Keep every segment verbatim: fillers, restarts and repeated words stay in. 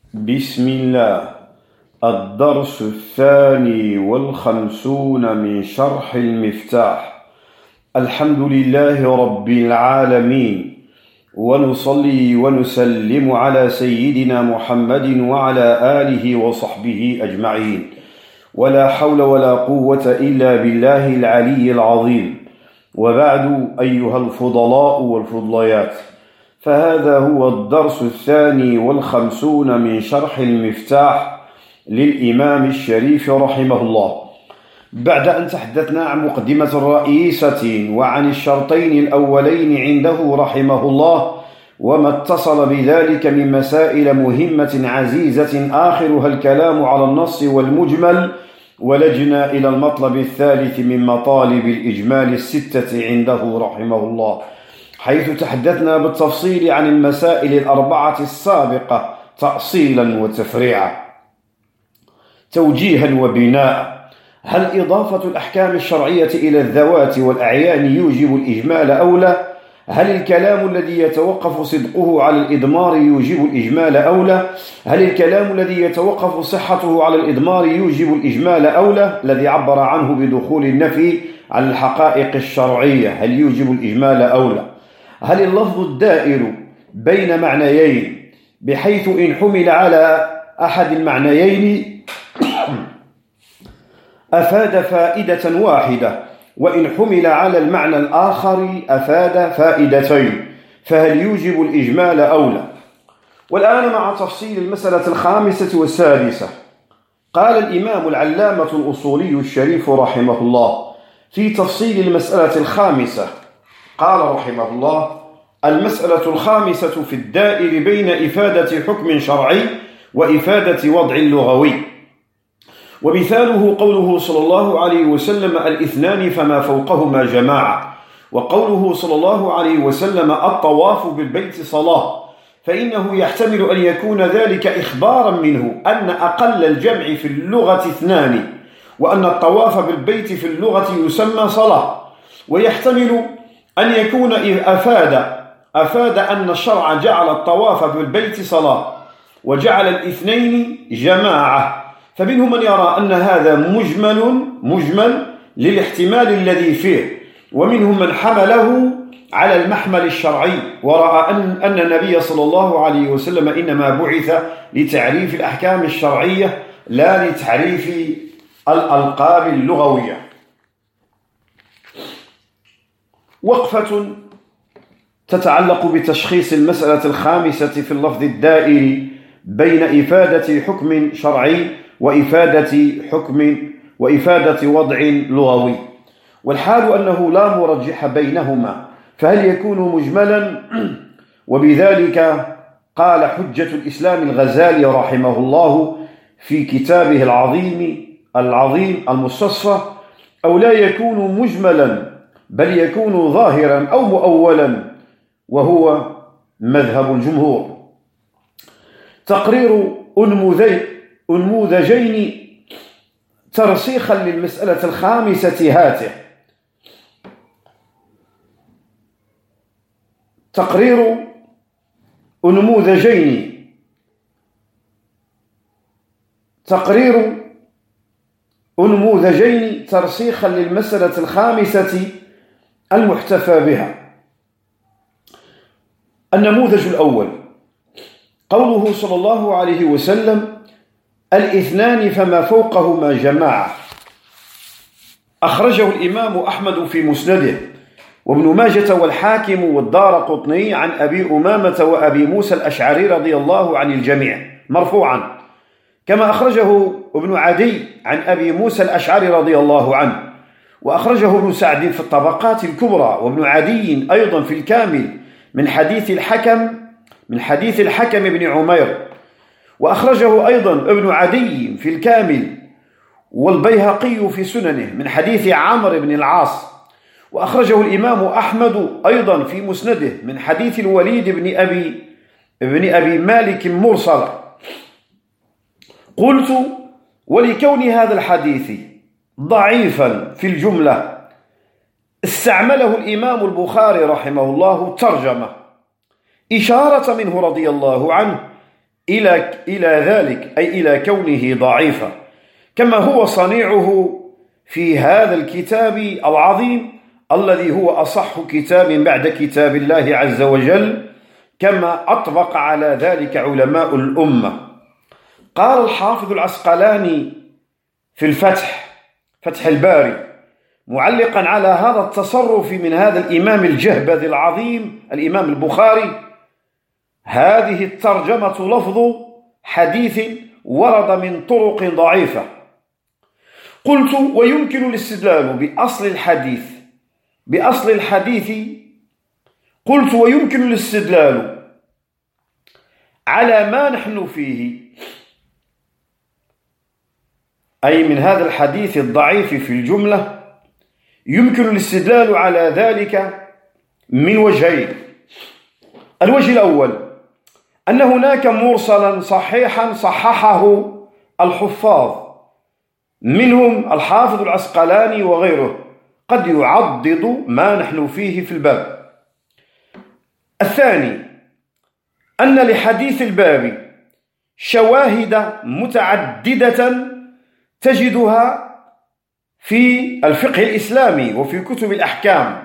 بسم الله. الدرس الثاني والخمسون من شرح المفتاح. الحمد لله رب العالمين، ونصلي ونسلم على سيدنا محمد وعلى آله وصحبه أجمعين، ولا حول ولا قوة إلا بالله العلي العظيم. وبعد، أيها الفضلاء والفضليات، فهذا هو الدرس الثاني والخمسون من شرح المفتاح للإمام الشريف رحمه الله، بعد أن تحدثنا عن مقدمة رئيسة وعن الشرطين الأولين عنده رحمه الله وما اتصل بذلك من مسائل مهمة عزيزة آخرها الكلام على النص والمجمل، ولجنا إلى المطلب الثالث من مطالب الإجمال الستة عنده رحمه الله، حيث تحدثنا بالتفصيل عن المسائل الأربعة السابقة تأصيلا وتفريعا، توجيها وبناء. هل إضافة الأحكام الشرعية إلى الذوات والأعيان يوجب الإجمال أو لا؟ هل الكلام الذي يتوقف صدقه على الإضمار يوجب الإجمال أو لا؟ هل الكلام الذي يتوقف صحته على الإضمار يوجب الإجمال أو لا؟ الذي عبر عنه بدخول النفي عن الحقائق الشرعية، هل يوجب الإجمال أو لا؟ هل اللفظ الدائر بين معنيين بحيث إن حمل على أحد المعنيين أفاد فائدة واحدة، وإن حمل على المعنى الآخر أفاد فائدتين، فهل يوجب الإجمال أو لا؟ والآن مع تفصيل المسألة الخامسة والسادسة. قال الإمام العلامة الأصولي الشريف رحمه الله في تفصيل المسألة الخامسة، قال رحمه الله: المسألة الخامسة في الدائر بين إفادة حكم شرعي وإفادة وضع لغوي، ومثاله قوله صلى الله عليه وسلم: الاثنان فما فوقهما جماعة، وقوله صلى الله عليه وسلم: الطواف بالبيت صلاة، فإنه يحتمل أن يكون ذلك إخبارا منه أن أقل الجمع في اللغة اثنان، وأن الطواف بالبيت في اللغة يسمى صلاة، ويحتمل أن يكون أفاد أفاد أن الشرع جعل الطواف بالبيت صلاة وجعل الاثنين جماعة، فمنهم من يرى أن هذا مجمل مجمل للاحتمال الذي فيه، ومنهم من حمله على المحمل الشرعي ورأى أن, أن النبي صلى الله عليه وسلم إنما بعث لتعريف الأحكام الشرعية لا لتعريف الألقاب اللغوية. وقفة تتعلق بتشخيص المسألة الخامسة في اللفظ الدائر بين إفادة حكم شرعي وإفادة حكم وإفادة وضع لغوي، والحال أنه لا مرجح بينهما، فهل يكون مجملا؟ وبذلك قال حجة الإسلام الغزالي رحمه الله في كتابه العظيم العظيم المستصفى: أو لا يكون مجملا بل يكون ظاهرا أو مؤولا، وهو مذهب الجمهور. تقرير أنموذجين ترسيخا للمسألة الخامسة هاته. تقرير أنموذجين تقرير أنموذجين ترسيخا للمسألة الخامسة المحتفى بها. النموذج الأول قوله صلى الله عليه وسلم: الاثنان فما فوقهما جماعة، أخرجه الإمام أحمد في مسنده، وابن ماجة والحاكم والدارقطني عن أبي أمامة وأبي موسى الأشعري رضي الله عن الجميع مرفوعا، كما أخرجه ابن عدي عن أبي موسى الأشعري رضي الله عنه، وأخرجه ابن سعد في الطبقات الكبرى، وابن عدي أيضا في الكامل من حديث الحكم من حديث الحكم بن عمير، وأخرجه أيضا ابن عدي في الكامل، والبيهقي في سننه من حديث عمرو بن العاص، وأخرجه الإمام أحمد أيضا في مسنده من حديث الوليد بن أبي, بن أبي مالك مرسل. قلت: ولكون هذا الحديث ضعيفا في الجملة استعمله الإمام البخاري رحمه الله ترجمة إشارة منه رضي الله عنه إلى إلى ذلك، أي إلى كونه ضعيفا، كما هو صنيعه في هذا الكتاب العظيم الذي هو أصح كتاب بعد كتاب الله عز وجل، كما أطبق على ذلك علماء الأمة. قال الحافظ العسقلاني في الفتح، فتح الباري، معلقا على هذا التصرف من هذا الإمام الجهبذ العظيم الإمام البخاري: هذه الترجمة لفظ حديث ورد من طرق ضعيفة. قلت: ويمكن الاستدلال بأصل الحديث بأصل الحديث قلت ويمكن الاستدلال على ما نحن فيه، أي من هذا الحديث الضعيف في الجملة، يمكن الاستدلال على ذلك من وجهين. الوجه الأول أن هناك مرسلا صحيحا صححه الحفاظ، منهم الحافظ العسقلاني وغيره، قد يعضد ما نحن فيه في الباب. الثاني أن لحديث الباب شواهد متعددة تجدها في الفقه الإسلامي وفي كتب الأحكام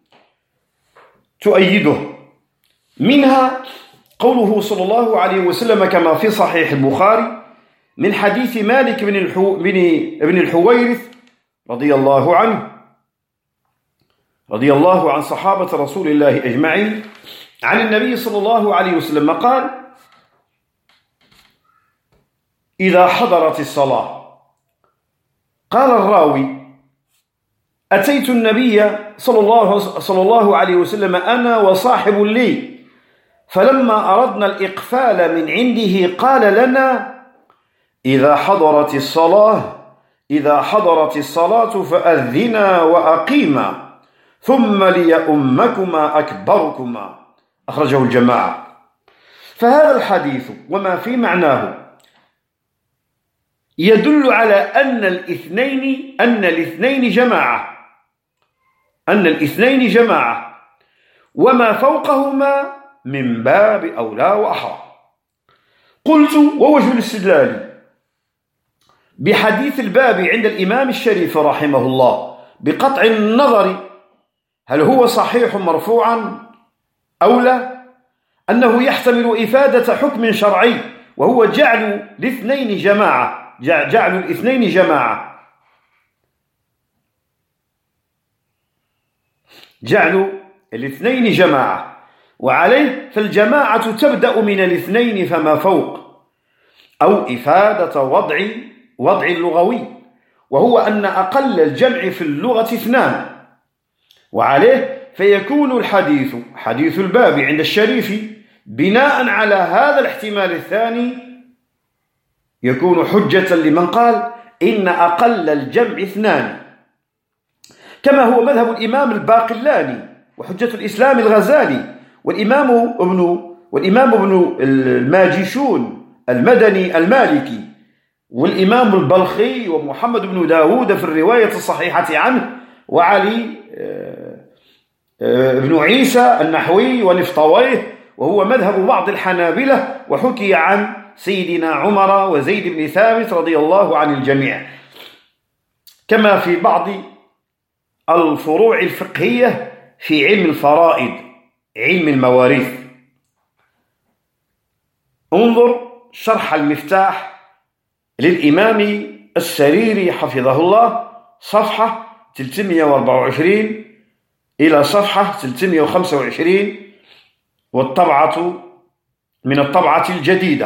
تؤيده، منها قوله صلى الله عليه وسلم كما في صحيح البخاري من حديث مالك بن, الحو... بن... بن الحويرث رضي الله عنه رضي الله عن صحابة رسول الله أجمعين عن النبي صلى الله عليه وسلم قال: إذا حضرت الصلاة، قال الراوي: أتيت النبي صلى الله, صلى الله عليه وسلم أنا وصاحب لي، فلما أردنا الإقفال من عنده قال لنا: إذا حضرت الصلاة إذا حضرت الصلاة فأذنا وأقيما، ثم ليؤمكما أكبركما. أخرجه الجماعة. فهذا الحديث وما في معناه يدل على أن الاثنين أن الاثنين جماعة أن الاثنين جماعة وما فوقهما من باب أولى وأحرى. قلت: ووجه الاستدلال بحديث الباب عند الإمام الشريف رحمه الله بقطع النظر هل هو صحيح مرفوعا أو لا، أنه يحتمل إفادة حكم شرعي، وهو جعل الاثنين جماعة جعل الاثنين جماعة جعل الاثنين جماعة وعليه فالجماعة تبدأ من الاثنين فما فوق، أو إفادة وضع وضع اللغوي، وهو أن أقل الجمع في اللغة اثنان، وعليه فيكون الحديث حديث الباب عند الشريف بناء على هذا الاحتمال الثاني يكون حجة لمن قال إن أقل الجمع اثنان، كما هو مذهب الإمام الباقلاني وحجة الإسلام الغزالي والإمام ابن والإمام ابن الماجشون المدني المالكي والإمام البلخي ومحمد بن داود في الرواية الصحيحة عنه، وعلي ابن عيسى النحوي ونفطويه، وهو مذهب بعض الحنابلة، وحكي عن سيدنا عمر وزيد بن ثابت رضي الله عن الجميع، كما في بعض الفروع الفقهية في علم الفرائض علم المواريث. انظر شرح المفتاح للإمام السريري حفظه الله، صفحة ثلاثمئة وأربعة وعشرين إلى صفحة ثلاثمئة وخمسة وعشرين، والطبعة من الطبعة الجديدة.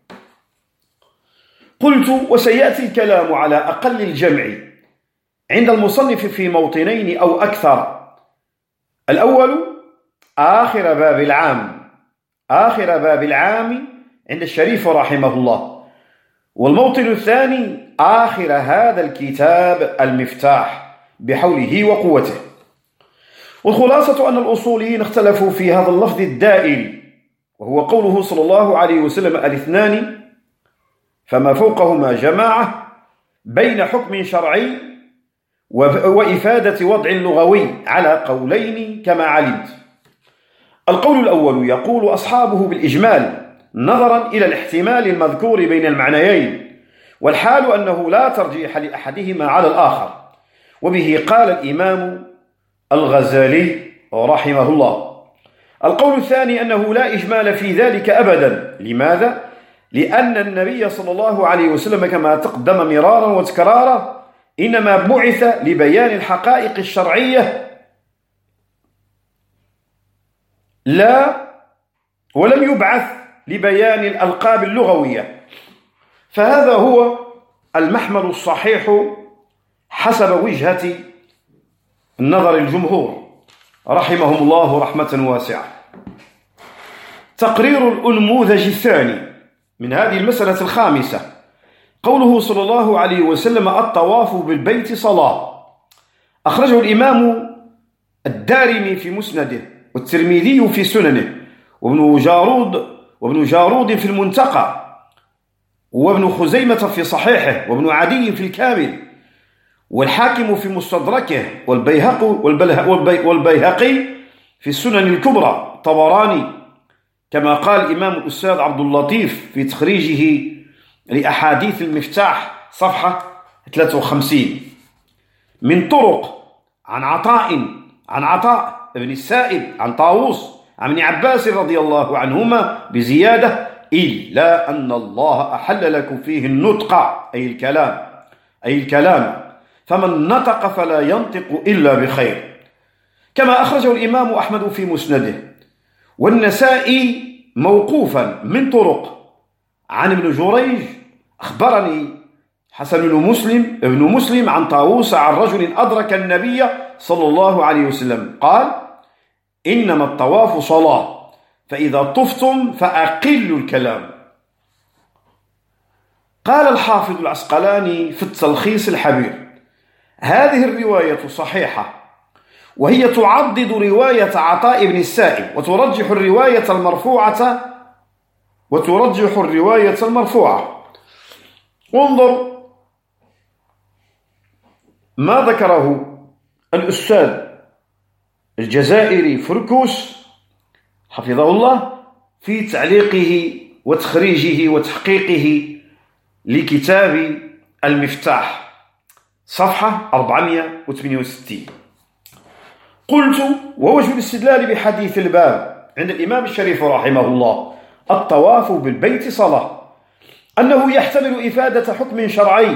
قلت: وسيأتي الكلام على أقل الجمع عند المصنف في موطنين أو أكثر. الأول آخر باب العام آخر باب العام عند الشريف رحمه الله، والموطن الثاني آخر هذا الكتاب المفتاح بحوله وقوته. والخلاصة أن الأصوليين اختلفوا في هذا اللفظ الدائري، وهو قوله صلى الله عليه وسلم الاثنان فما فوقهما جماعة، بين حكم شرعي وإفادة وضع لغوي على قولين كما علمت. القول الأول يقول أصحابه بالإجمال، نظرا إلى الاحتمال المذكور بين المعنيين، والحال أنه لا ترجيح لأحدهما على الآخر. وبه قال الإمام الغزالي رحمه الله. القول الثاني أنه لا إجمال في ذلك أبدا. لماذا؟ لأن النبي صلى الله عليه وسلم كما تقدم مرارا وتكرارا إنما بعث لبيان الحقائق الشرعية لا ولم يبعث لبيان الألقاب اللغوية، فهذا هو المحمل الصحيح حسب وجهة النظر الجمهور رحمهم الله رحمة واسعة. تقرير الأنموذج الثاني من هذه المسألة الخامسة قوله صلى الله عليه وسلم: الطواف بالبيت صلاة. أخرجه الإمام الدارمي في مسنده، والترمذي في سننه، وابن جارود وابن جارود في المنتقى، وابن خزيمة في صحيحه، وابن عدي في الكامل، والحاكم في مستدركه، والبيهقي والبيهقي في السنن الكبرى، الطبراني، كما قال الإمام الأستاذ عبد اللطيف في تخريجه لأحاديث المفتاح صفحة ثلاثة وخمسين، من طرق عن عطاء عن عطاء ابن السائب عن طاووس عن ابن عباس رضي الله عنهما بزيادة: إلا أن الله أحل لكم فيه النطق، أي الكلام أي الكلام فمن نطق فلا ينطق إلا بخير. كما أخرجه الإمام أحمد في مسنده، والنسائي موقوفا من طرق عن ابن جريج: أخبرني حسن بن مسلم ابن مسلم عن طاووس عن رجل أدرك النبي صلى الله عليه وسلم قال: إنما الطواف صلاة، فإذا طفتم فأقلوا الكلام. قال الحافظ العسقلاني في التلخيص الحبير: هذه الرواية صحيحة، وهي تعضد رواية عطاء بن السائب، وترجح الرواية المرفوعة وترجح الرواية المرفوعة. انظر ما ذكره الأستاذ الجزائري فركوس حفظه الله في تعليقه وتخريجه وتحقيقه لكتاب المفتاح صفحة أربعمائة وثمانية وستين. قلت: ووجه الاستدلال بحديث الباب عند الإمام الشريف رحمه الله: الطواف بالبيت صلاة، أنه يحتمل إفادة حكم شرعي،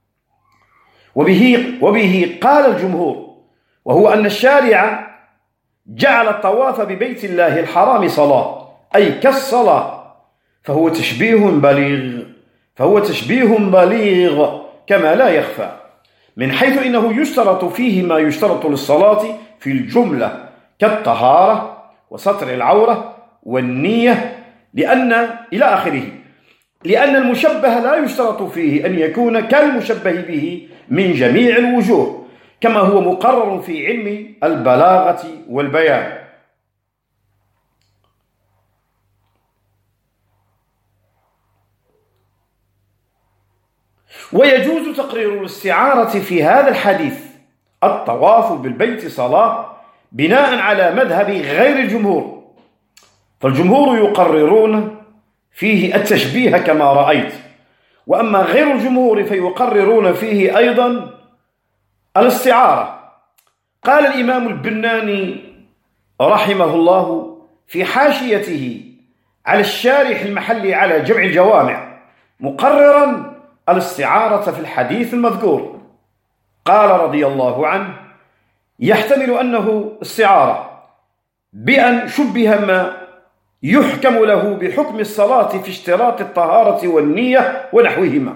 وبه, وبه قال الجمهور، وهو أن الشارع جعل الطواف ببيت الله الحرام صلاة، أي كالصلاة، فهو تشبيه بليغ فهو تشبيه بليغ كما لا يخفى، من حيث إنه يشترط فيه ما يشترط للصلاة في الجملة كالطهارة وستر العورة والنية، لأن إلى آخره، لأن المشبه لا يشترط فيه أن يكون كالمشبه به من جميع الوجوه، كما هو مقرر في علم البلاغة والبيان. ويجوز تقرير الاستعارة في هذا الحديث: الطواف بالبيت صلاة، بناء على مذهب غير الجمهور، فالجمهور يقررون فيه التشبيه كما رأيت، وأما غير الجمهور فيقررون فيه أيضا الاستعارة. قال الإمام البناني رحمه الله في حاشيته على الشارح المحلي على جمع الجوامع مقررا الاستعارة في الحديث المذكور، قال رضي الله عنه: يحتمل أنه استعارة بأن شبه ما يحكم له بحكم الصلاة في اشتراط الطهارة والنية ونحوهما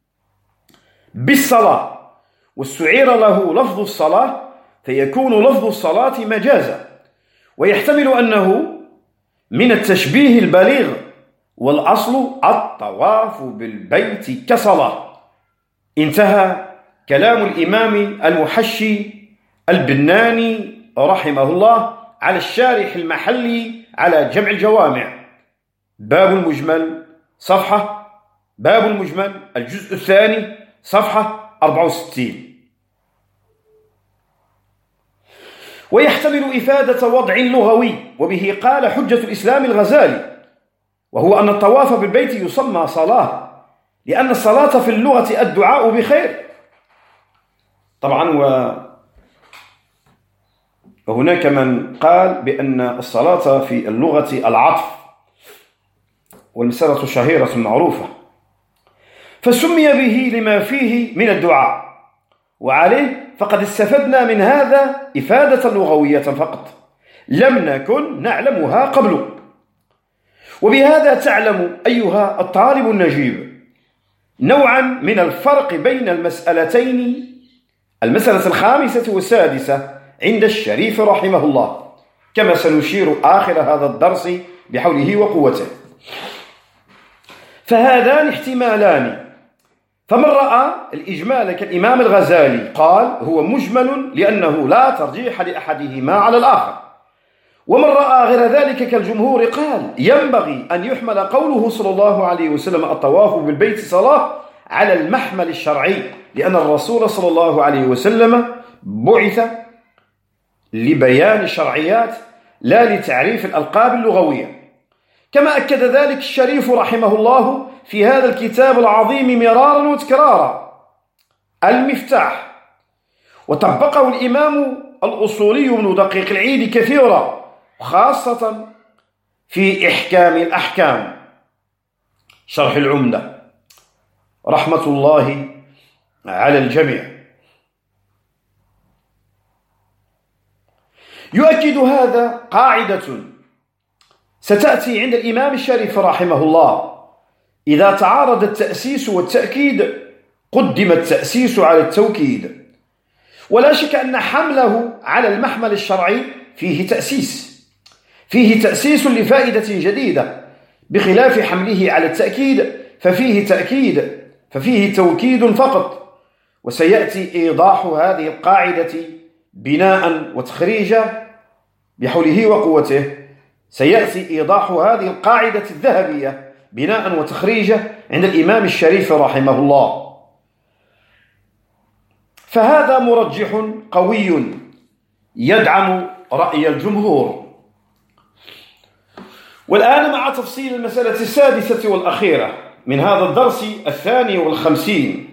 بالصلاة، واستعير له لفظ الصلاة فيكون لفظ الصلاة مجازا. ويحتمل أنه من التشبيه البليغ، والأصل الطواف بالبيت كصلاة. انتهى كلام الإمام المحشي البناني رحمه الله على الشارح المحلي على جمع الجوامع. باب المجمل صفحة باب المجمل الجزء الثاني صفحة أربعة وستين. ويحتمل إفادة وضع لغوي، وبه قال حجة الإسلام الغزالي: وهو أن الطواف بالبيت يسمى صلاة، لأن الصلاة في اللغة الدعاء بخير. طبعا وهناك من قال بأن الصلاة في اللغة العطف، والمسألة شهيرة معروفة، فسمي به لما فيه من الدعاء، وعليه فقد استفدنا من هذا إفادة لغوية فقط لم نكن نعلمها قبل. وبهذا تعلم أيها الطالب النجيب نوعا من الفرق بين المسألتين، المسألة الخامسة والسادسة عند الشريف رحمه الله، كما سنشير آخر هذا الدرس بحوله وقوته. فهذان احتمالان، فمن رأى الإجمال كالإمام الغزالي قال هو مجمل لأنه لا ترجيح لأحدهما على الآخر، ومن رأى غير ذلك كالجمهور قال ينبغي أن يحمل قوله صلى الله عليه وسلم الطواف بالبيت صلاة على المحمل الشرعي، لأن الرسول صلى الله عليه وسلم بعث لبيان الشرعيات لا لتعريف الألقاب اللغوية، كما أكد ذلك الشريف رحمه الله في هذا الكتاب العظيم مرارا وتكرارا، المفتاح، وطبقه الإمام الأصولي ابن دقيق العيد كثيرا، خاصة في إحكام الأحكام شرح العمدة رحمة الله على الجميع. يؤكد هذا قاعدة ستأتي عند الإمام الشريف رحمه الله: إذا تعارض التأسيس والتأكيد قدم التأسيس على التوكيد. ولا شك أن حمله على المحمل الشرعي فيه تأسيس فيه تأسيس لفائدة جديدة، بخلاف حمله على التأكيد ففيه تأكيد ففيه توكيد فقط. وسيأتي إيضاح هذه القاعدة بناء وتخريجا بحوله وقوته، سيأتي إيضاح هذه القاعدة الذهبية بناء وتخريجا عند الإمام الشريف رحمه الله. فهذا مرجح قوي يدعم رأي الجمهور. والآن مع تفصيل المسألة السادسة والأخيرة من هذا الدرس الثاني والخمسين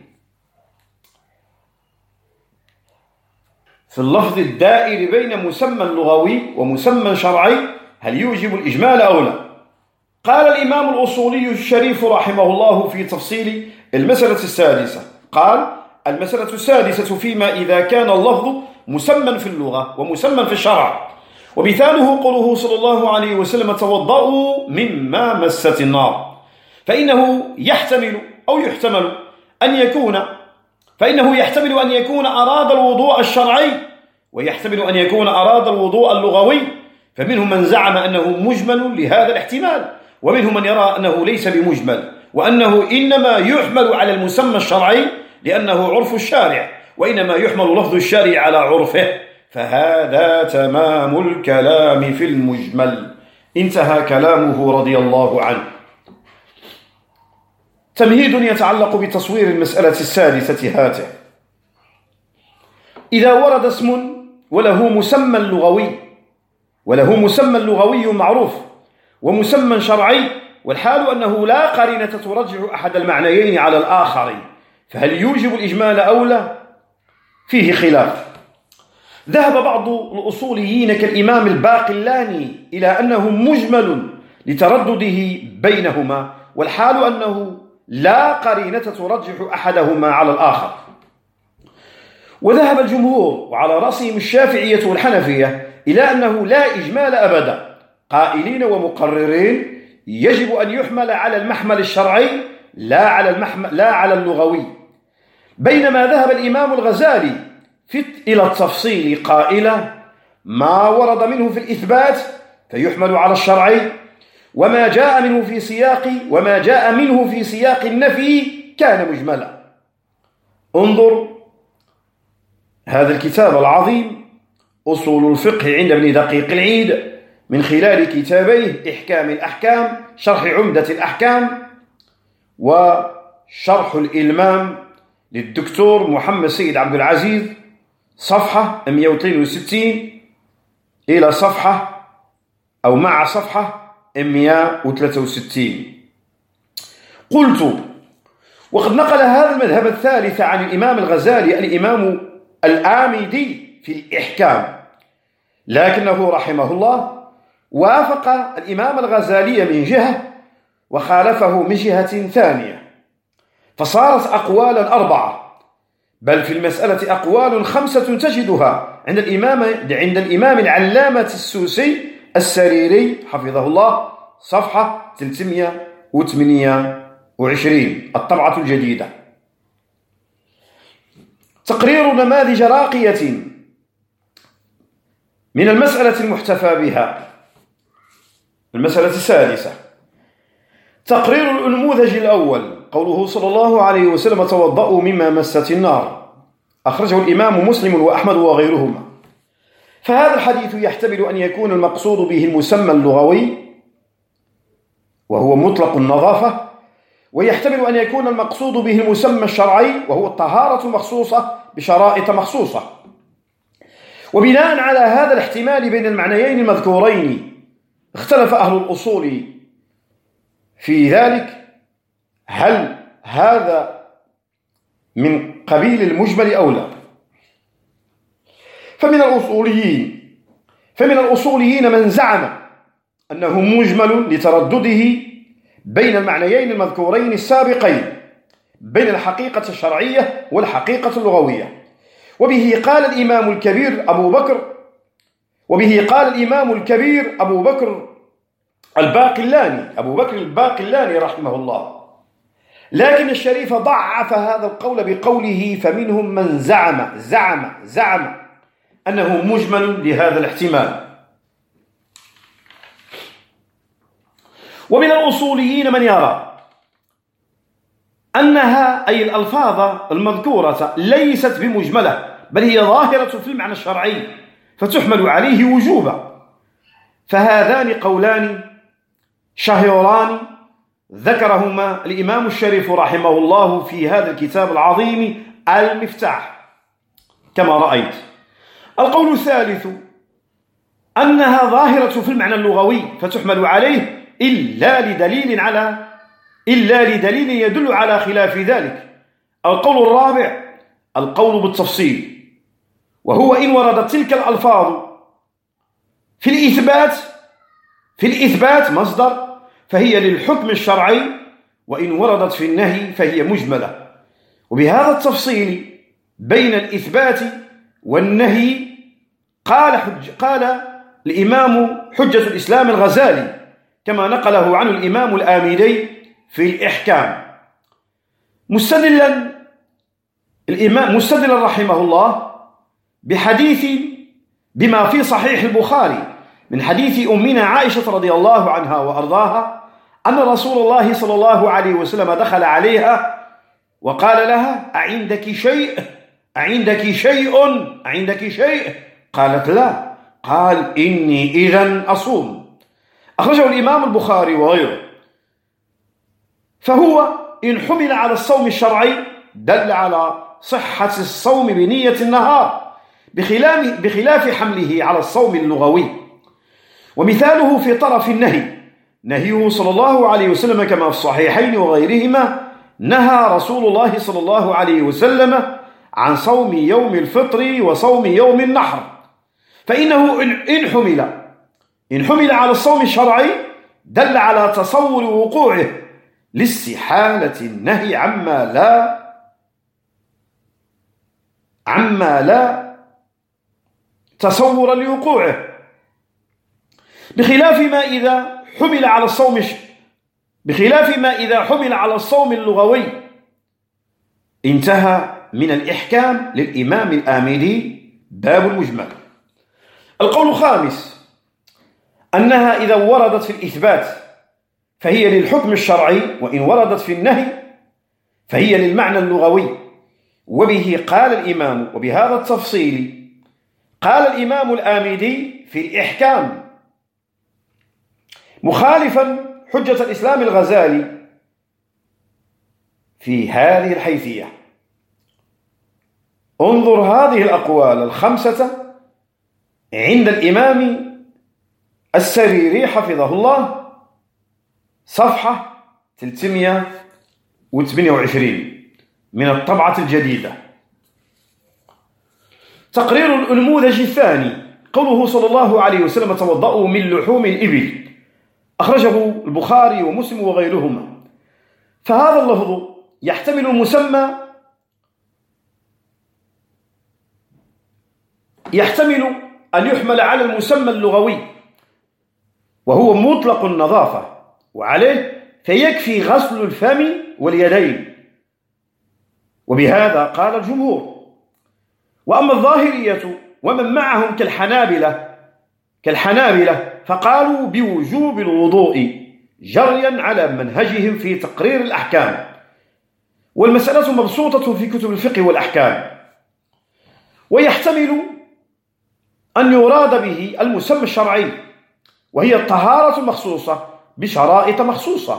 في اللفظ الدائر بين مسمى لغوي ومسمى شرعي، هل يوجب الإجمال أو لا؟ قال الإمام الأصولي الشريف رحمه الله في تفصيل المسألة السادسة، قال: المسألة السادسة فيما إذا كان اللفظ مسمى في اللغة ومسمى في الشرع، ومثاله قوله صلى الله عليه وسلم: توضؤوا مما مست النار، فإنه يحتمل أو يحتمل أن يكون فإنه يحتمل أن يكون أراد الوضوء الشرعي، ويحتمل أن يكون أراد الوضوء اللغوي، فمنهم من زعم أنه مجمل لهذا الاحتمال، ومنهم من يرى أنه ليس بمجمل، وأنه إنما يحمل على المسمى الشرعي لأنه عرف الشارع، وإنما يحمل لفظ الشارع على عرفه، فهذا تمام الكلام في المجمل. انتهى كلامه رضي الله عنه. تمهيد يتعلق بتصوير المسألة السادسة هاته: إذا ورد اسم وله مسمى لغوي وله مسمى لغوي معروف ومسمى شرعي، والحال أنه لا قرينة ترجح أحد المعنيين على الآخر، فهل يوجب الإجمال أو لا؟ فيه خلاف. ذهب بعض الأصوليين كالإمام الباقلاني إلى أنه مجمل لتردده بينهما، والحال أنه لا قرينة ترجح أحدهما على الآخر. وذهب الجمهور وعلى رأسهم الشافعية والحنفية إلى أنه لا إجمال أبدا، قائلين ومقررين يجب أن يحمل على المحمل الشرعي لا على المحمل لا على اللغوي. بينما ذهب الإمام الغزالي إلى التفصيل قائلا: ما ورد منه في الإثبات فيحمل على الشرعي، وما جاء منه في سياق وما جاء منه في سياق النفي كان مجملا. انظر هذا الكتاب العظيم أصول الفقه عند ابن دقيق العيد من خلال كتابيه إحكام الأحكام، شرح عمدة الأحكام، وشرح الإلمام للدكتور محمد سيد عبد العزيز، صفحة مئة واثنين وستين إلى صفحة أو مع صفحة مئة وثلاثة وستين. قلت: وقد نقل هذا المذهب الثالث عن الإمام الغزالي الإمام الآمدي في الإحكام، لكنه رحمه الله وافق الإمام الغزالي من جهة وخالفه من جهة ثانية، فصارت أقوالا أربعة، بل في المسألة أقوال خمسة تجدها عند الإمام عند الإمام العلامة السوسي السريري حفظه الله، صفحة ثلاثمئة وثمانية وعشرين، الطبعة الجديدة. تقرير نماذج راقية من المسألة المحتفى بها. المسألة السادسة: تقرير النموذج الأول، قوله صلى الله عليه وسلم: توضؤوا مما مست النار، أخرجه الإمام مسلم وأحمد وغيرهما. فهذا الحديث يحتمل أن يكون المقصود به المسمى اللغوي وهو مطلق النظافة، ويحتمل أن يكون المقصود به المسمى الشرعي وهو الطهارة المخصوصة بشرائط مخصوصة. وبناء على هذا الاحتمال بين المعنيين المذكورين اختلف أهل الأصول في ذلك، هل هذا من قبيل المجمل أو لا. فمن الأصوليين فمن الأصوليين من زعم أنه مجمل لتردده بين المعنيين المذكورين السابقين، بين الحقيقة الشرعية والحقيقة اللغوية. وبه قال الإمام الكبير أبو بكر وبه قال الإمام الكبير أبو بكر الباقلاني أبو بكر الباقلاني رحمه الله. لكن الشريف ضعف هذا القول بقوله: فمنهم من زعم زعم زعم أنه مجمل لهذا الاحتمال. ومن الأصوليين من يرى أنها أي الألفاظ المذكورة ليست بمجملة، بل هي ظاهرة في المعنى الشرعي فتحمل عليه وجوبا. فهذان قولان شهيران ذكرهما الإمام الشريف رحمه الله في هذا الكتاب العظيم المفتاح كما رأيت. القول الثالث أنها ظاهرة في المعنى اللغوي فتحمل عليه إلا لدليل على إلا لدليل يدل على خلاف ذلك. القول الرابع القول بالتفصيل، وهو إن وردت تلك الألفاظ في الإثبات في الإثبات مصدر فهي للحكم الشرعي، وإن وردت في النهي فهي مجملة. وبهذا التفصيل بين الإثبات والنهي قال حج قال الإمام حجة الإسلام الغزالي كما نقله عنه الإمام الآمدي في الإحكام، مستدلا الإمام مستدلا رحمه الله بحديث بما في صحيح البخاري من حديث أمنا عائشة رضي الله عنها وأرضاها أن رسول الله صلى الله عليه وسلم دخل عليها وقال لها: أعندك شيء أعندك شيء أعندك شيء قالت: لا. قال: إني إذن أصوم. أخرجه الإمام البخاري وغيره. فهو إن حمل على الصوم الشرعي دل على صحة الصوم بنية النهار، بخلاف, بخلاف حمله على الصوم اللغوي. ومثاله في طرف النهي نهيه صلى الله عليه وسلم كما في الصحيحين وغيرهما، نهى رسول الله صلى الله عليه وسلم عن صوم يوم الفطر وصوم يوم النحر. فإنه إن حمل إن حمل على الصوم الشرعي دل على تصور وقوعه لاستحالة النهي عما لا عما لا تصور لوقوعه، بخلاف ما إذا حمل على الصوم بخلاف ما إذا حمل على الصوم اللغوي. انتهى من الإحكام للإمام الآمدي باب المجمل. القول الخامس أنها إذا وردت في الإثبات فهي للحكم الشرعي، وإن وردت في النهي فهي للمعنى اللغوي. وبه قال الإمام وبهذا التفصيل قال الإمام الآمدي في الإحكام، مخالفا حجة الإسلام الغزالي في هذه الحيثية. انظر هذه الأقوال الخمسة عند الإمام السريري حفظه الله صفحة ثلاثمائة وثمانية وعشرين من الطبعة الجديدة. تقرير النموذج الثاني، قوله صلى الله عليه وسلم: توضؤوا من لحوم الإبل، أخرجه البخاري ومسلم وغيرهما. فهذا اللفظ يحتمل مسمى يحتمل أن يحمل على المسمى اللغوي وهو مطلق النظافة، وعليه فيكفي غسل الفم واليدين، وبهذا قال الجمهور. وأما الظاهرية ومن معهم كالحنابلة كالحنابلة فقالوا بوجوب الوضوء جريا على منهجهم في تقرير الأحكام، والمسألة مبسوطة في كتب الفقه والأحكام. ويحتمل أن يراد به المسمى الشرعي، وهي الطهارة المخصوصة بشرائط مخصوصة،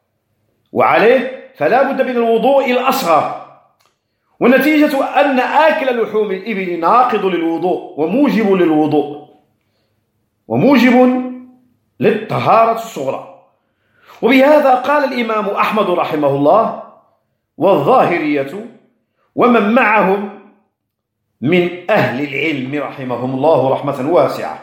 وعليه فلا بد من الوضوء الأصغر. والنتيجة أن آكل لحوم الإبل ناقض للوضوء وموجب للوضوء وموجب للطهارة الصغرى. وبهذا قال الإمام أحمد رحمه الله والظاهرية ومن معهم من أهل العلم رحمهم الله رحمة واسعة.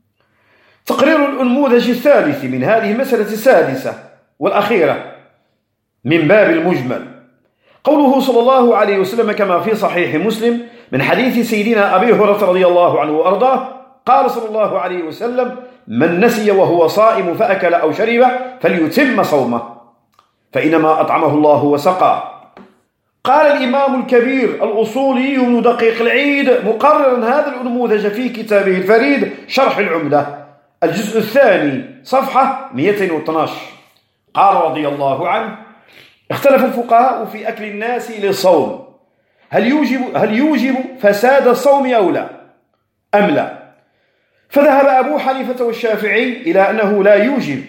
تقرير النموذج الثالث من هذه المسألة السادسة والأخيرة من باب المجمل، قوله صلى الله عليه وسلم كما في صحيح مسلم من حديث سيدنا أبي هريرة رضي الله عنه وأرضاه قال صلى الله عليه وسلم: من نسي وهو صائم فأكل أو شرب فليتم صومه فإنما أطعمه الله وسقاه. قال الإمام الكبير الأصولي ابن دقيق العيد مقررا هذا النموذج في كتابه الفريد شرح العمدة الجزء الثاني صفحة مئتين واثني عشر، قال رضي الله عنه: اختلف الفقهاء في أكل الناس للصوم، هل يوجب, هل يوجب فساد الصوم أو لا أم لا؟ فذهب أبو حنيفة والشافعي إلى أنه لا يوجب،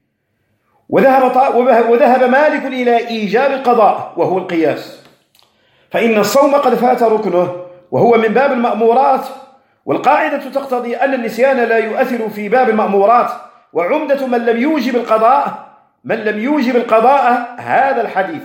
وذهب, وذهب مالك إلى إيجاب القضاء وهو القياس، فإن الصوم قد فات ركنه وهو من باب المأمورات، والقاعدة تقتضي أن النسيان لا يؤثر في باب المأمورات، وعمدة من لم يوجب القضاء من لم يوجب القضاء هذا الحديث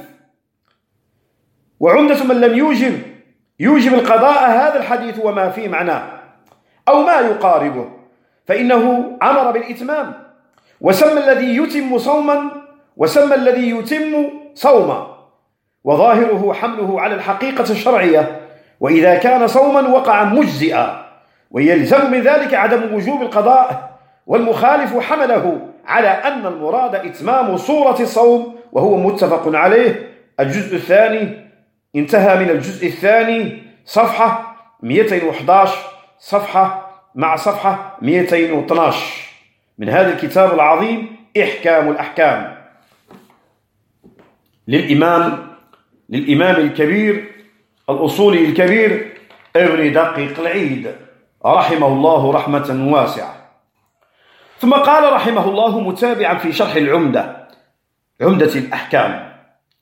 وعمدة من لم يوجب يوجب القضاء هذا الحديث وما فيه معناه أو ما يقاربه، فإنه أمر بالإتمام وسمى الذي يتم صوما وسمى الذي يتم صوما، وظاهره حمله على الحقيقة الشرعية، وإذا كان صوما وقع مجزئا، ويلزم من ذلك عدم وجوب القضاء، والمخالف حمله على أن المراد إتمام صورة الصوم وهو متفق عليه. الجزء الثاني انتهى من الجزء الثاني صفحة مئتين وأحد عشر صفحة مع صفحة مئتين واثني عشر من هذا الكتاب العظيم إحكام الأحكام للإمام للإمام الكبير الأصولي الكبير ابن دقيق العيد رحمه الله رحمة واسعة. ثم قال رحمه الله متابعا في شرح العمدة عمدة الأحكام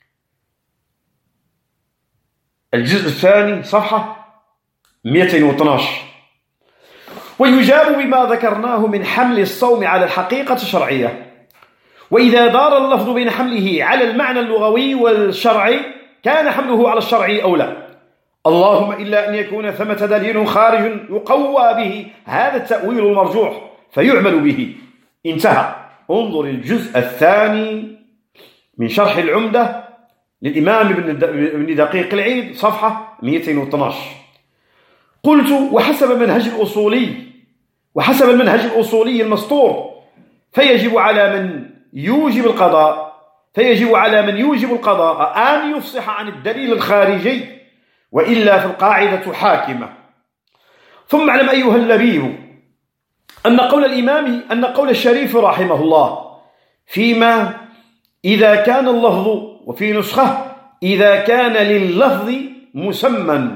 الجزء الثاني صفحة مئتين واثني عشر: ويجاب بما ذكرناه من حمل الصوم على الحقيقة الشرعية، وإذا دار اللفظ بين حمله على المعنى اللغوي والشرعي كان حمله على الشرعي أولى، اللهم إلا أن يكون ثمة دليل خارج يقوى به هذا التأويل المرجوح فيعمل به. انتهى. انظر الجزء الثاني من شرح العمدة للإمام ابن دقيق العيد صفحة مئتين واثني عشر. قلت: وحسب منهج الأصولي وحسب المنهج الأصولي المسطور فيجب على من يوجب القضاء فيجب على من يوجب القضاء أن يفصح عن الدليل الخارجي، وإلا فالقاعدة حاكمة. ثم اعلم أيها اللبيب أن قول الإمام أن قول الشريف رحمه الله فيما إذا كان اللفظ، وفي نسخة إذا كان لللفظ مسمى،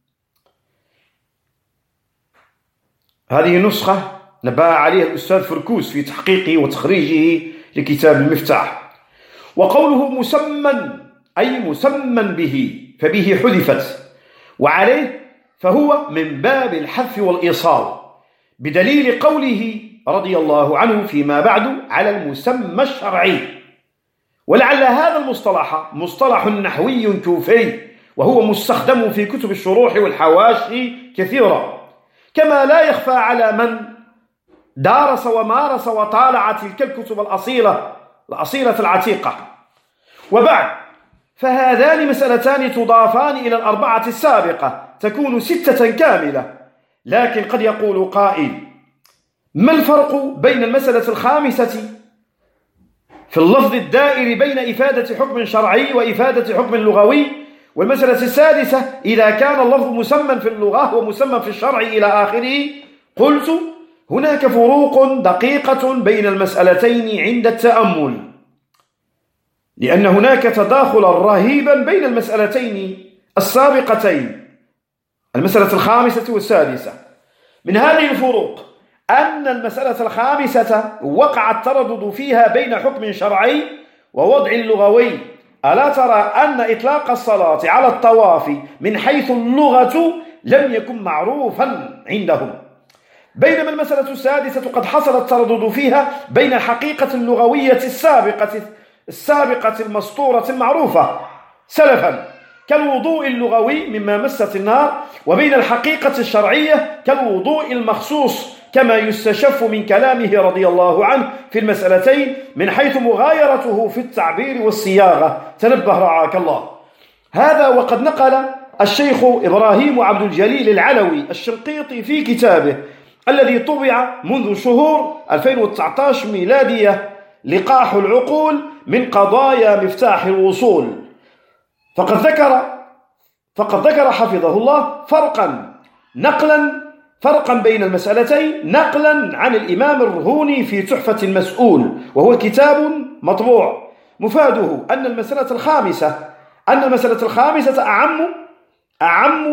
هذه نسخة نبه عليها الأستاذ فركوس في تحقيقه وتخريجه لكتاب المفتاح. وقوله مسمى أي مسمى به فبه حذفت، وعليه فهو من باب الحذف والإيصال، بدليل قوله رضي الله عنه فيما بعد على المسمى الشرعي، ولعل هذا المصطلح مصطلح نحوي كوفي، وهو مستخدم في كتب الشروح والحواشي كثيرا، كما لا يخفى على من دارس ومارس وطالع تلك الكتب الأصيلة الأصيلة العتيقة. وبعد، فهذان مسألتان تضافان إلى الأربعة السابقة تكون ستة كاملة. لكن قد يقول قائل: ما الفرق بين المسألة الخامسة في اللفظ الدائر بين إفادة حكم شرعي وإفادة حكم لغوي والمسألة السادسة إذا كان اللفظ مسمى في اللغة ومسمى في الشرع إلى آخره؟ قلت: هناك فروق دقيقة بين المسألتين عند التأمل، لأن هناك تداخلا رهيبا بين المسألتين السابقتين، المسألة الخامسة والسادسة. من هذه الفروق أن المسألة الخامسة وقع التردد فيها بين حكم شرعي ووضع لغوي. ألا ترى أن إطلاق الصلاة على الطواف من حيث اللغة لم يكن معروفا عندهم، بينما المسألة السادسة قد حصل التردد فيها بين الحقيقة اللغوية السابقة السابقة المسطورة المعروفة سلفا كالوضوء اللغوي مما مست النار، وبين الحقيقة الشرعية كالوضوء المخصوص، كما يستشف من كلامه رضي الله عنه في المسألتين من حيث مغايرته في التعبير والصياغة. تنبه رعاك الله. هذا وقد نقل الشيخ إبراهيم عبد الجليل العلوي الشنقيطي في كتابه الذي طبع منذ شهور ألفين وتسعة عشر ميلادية لقاح العقول من قضايا مفتاح الوصول، فقد ذكر فقد ذكر حفظه الله فرقا نقلا فرقا بين المسألتين نقلا عن الإمام الرهوني في تحفة المسؤول، وهو كتاب مطبوع. مفاده أن المسألة الخامسة أن المسألة الخامسة أعم أعم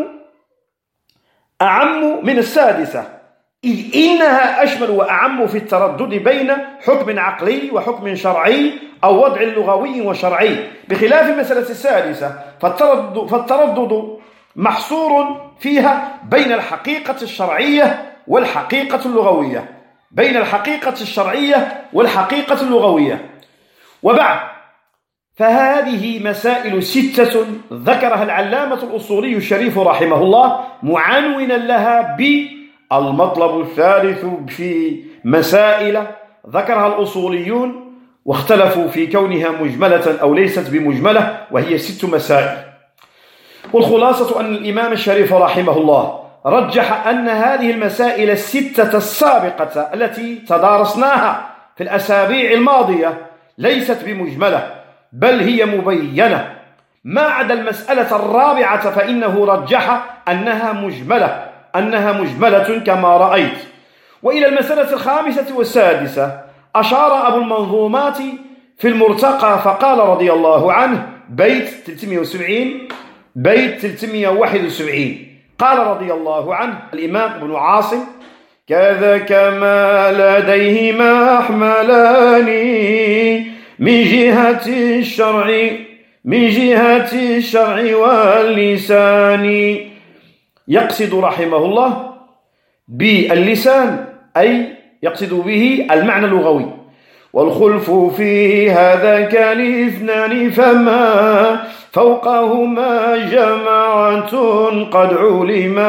أعم من السادسة، إذ إنها أشمل وأعم في التردد بين حكم عقلي وحكم شرعي أو وضع لغوي وشرعي، بخلاف المسألة السادسة فالتردد, فالتردد محصور فيها بين الحقيقة الشرعية والحقيقة اللغوية بين الحقيقة الشرعية والحقيقة اللغوية. وبعد، فهذه مسائل ستة ذكرها العلامة الأصولي الشريف رحمه الله معنونا لها بالمطلب الثالث في مسائل ذكرها الأصوليون واختلفوا في كونها مجملة أو ليست بمجملة، وهي ست مسائل. والخلاصة أن الإمام الشريف رحمه الله رجح أن هذه المسائل الستة السابقة التي تدارسناها في الأسابيع الماضية ليست بمجملة، بل هي مبينة، ما عدا المسألة الرابعة فإنه رجح أنها مجملة أنها مجملة كما رأيت. وإلى المسألة الخامسة والسادسة أشار أبو المنظومات في المرتقى فقال رضي الله عنه بيت ثلاثمائة وسبعين بيت ثلاثمائة وواحد وسبعين قال رضي الله عنه الإمام ابن عاصم: كذا كما لديه محملان من جهة الشرع من جهة الشرع واللسان. يقصد رحمه الله باللسان أي يقصد به المعنى اللغوي. والخلف في هذا كالاثنان فما فوقهما جماعة قد علما.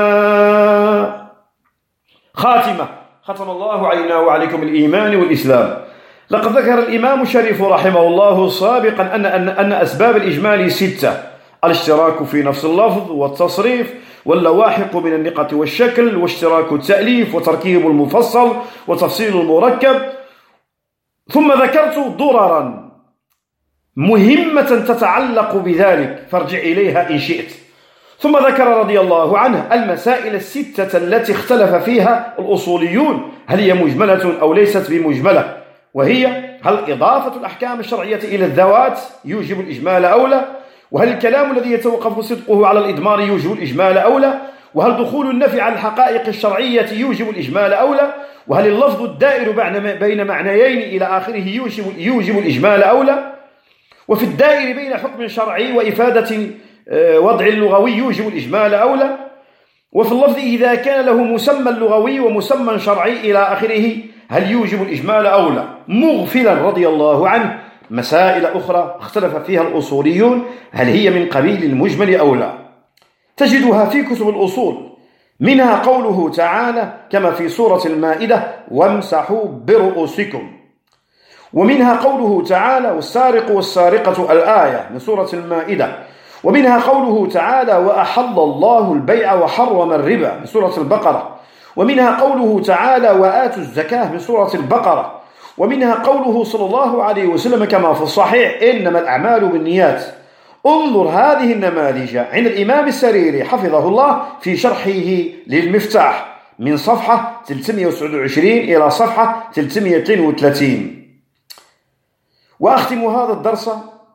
خاتمة ختم الله علينا وعليكم الإيمان والإسلام. لقد ذكر الإمام الشريف رحمه الله سابقا أن, أن, أن أسباب الإجمال ستة: الاشتراك في نفس اللفظ والتصريف واللواحق من النقط والشكل واشتراك التأليف وتركيب المفصل وتفصيل المركب. ثم ذكرت ضررا مهمة تتعلق بذلك فارجع إليها إن شئت. ثم ذكر رضي الله عنه المسائل الستة التي اختلف فيها الأصوليون هل هي مجملة أو ليست بمجملة، وهي: هل إضافة الأحكام الشرعية إلى الذوات يوجب الإجمال أو لا؟ وهل الكلام الذي يتوقف صدقه على الإضمار يوجب الإجمال أو لا؟ وهل دخول النفي على الحقائق الشرعية يوجب الإجمال أو لا؟ وهل اللفظ الدائر بين معنيين إلى آخره يوجب, يوجب الإجمال أو لا؟ وفي الدائر بين حكم شرعي وإفادة وضع اللغوي يوجب الإجمال أو لا؟ وفي اللفظ إذا كان له مسمى لغوي ومسمى شرعي إلى آخره هل يوجب الإجمال أو لا؟ مغفلا رضي الله عنه مسائل أخرى اختلف فيها الأصوليون هل هي من قبيل المجمل أو لا. تجدها في كتب الأصول، منها قوله تعالى كما في سورة المائدة وامسحوا برؤوسكم، ومنها قوله تعالى والسارق والسارقة الآية من سورة المائدة، ومنها قوله تعالى وأحل الله البيع وحرم الربا من سورة البقرة، ومنها قوله تعالى وآتوا الزكاة من سورة البقرة، ومنها قوله صلى الله عليه وسلم كما في الصحيح إنما الأعمال بالنيات. انظر هذه النماذج عند الإمام السريري حفظه الله في شرحه للمفتاح من صفحة ثلاثمئة وتسعة وعشرين إلى صفحة ثلاثمئة واثنين وثلاثين. وأختم هذا الدرس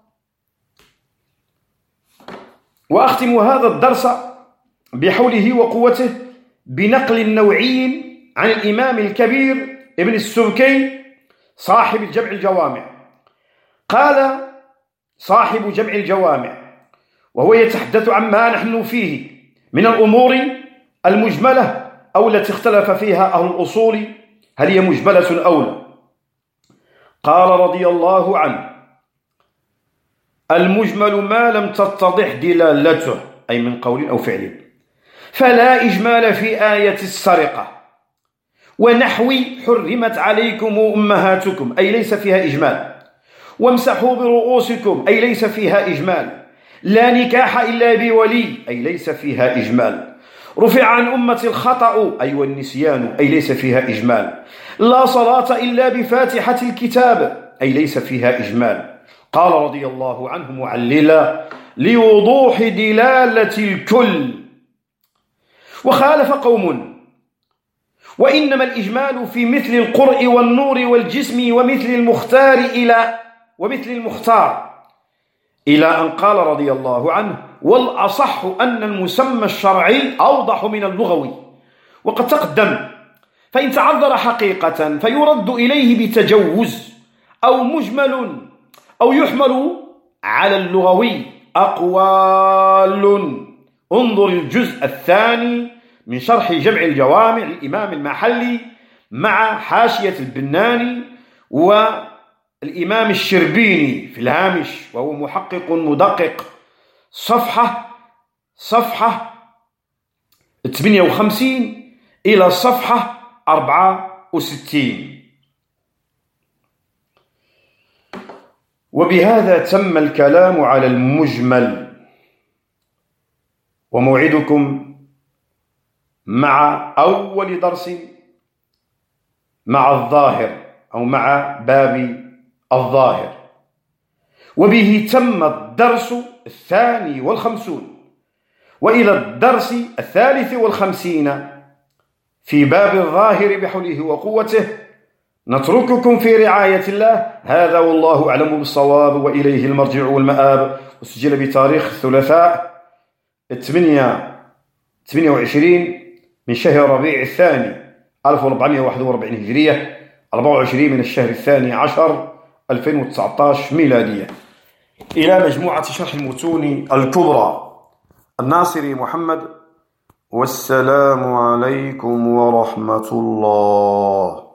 وأختم هذا الدرس بحوله وقوته بنقل نوعي عن الإمام الكبير ابن السبكي صاحب الجمع الجوامع. قال صاحب جمع الجوامع وهو يتحدث عما نحن فيه من الأمور المجملة أو التي اختلف فيها أهل الأصول هل هي مجملة أو لا. قال رضي الله عنه المجمل ما لم تتضح دلالته أي من قول أو فعل، فلا إجمال في آية السرقة ونحو حرمت عليكم أمهاتكم أي ليس فيها إجمال، وامسحوا برؤوسكم أي ليس فيها إجمال، لا نكاح إلا بولي أي ليس فيها إجمال، رفع عن أمة الخطأ أي والنسيان أي ليس فيها إجمال، لا صلاة إلا بفاتحة الكتاب أي ليس فيها إجمال. قال رضي الله عنه معللا لوضوح دلالة الكل. وخالف قوم وإنما الإجمال في مثل القرء والنور والجسم ومثل المختار إلى ومثل المختار إلى أن قال رضي الله عنه والأصح أن المسمى الشرعي أوضح من اللغوي. وقد تقدم فإن تعذر حقيقة فيرد إليه بتجوز أو مجمل أو يحمل على اللغوي أقوال. انظر الجزء الثاني من شرح جمع الجوامع للإمام المحلي مع حاشية البناني والإمام الشربيني في الهامش وهو محقق مدقق، صفحة صفحة ثمانية وخمسين إلى صفحة أربعة وستين. وبهذا تم الكلام على المجمل، وموعدكم مع أول درس مع الظاهر أو مع باب الظاهر. وبه تم الدرس الثاني والخمسون، وإلى الدرس الثالث والخمسين في باب الظاهر بحوله وقوته نترككم في رعاية الله. هذا والله أعلم بالصواب وإليه المرجع والمآب. وسجل بتاريخ الثلاثاء ثمانية وعشرين من شهر ربيع الثاني ألف وأربعمئة وواحد وأربعين هجرية، أربعة وعشرين من الشهر الثاني عشر ألفين وتسعة عشر ميلادية، إلى مجموعة شرح المتون الكبرى الناصري محمد. والسلام عليكم ورحمة الله.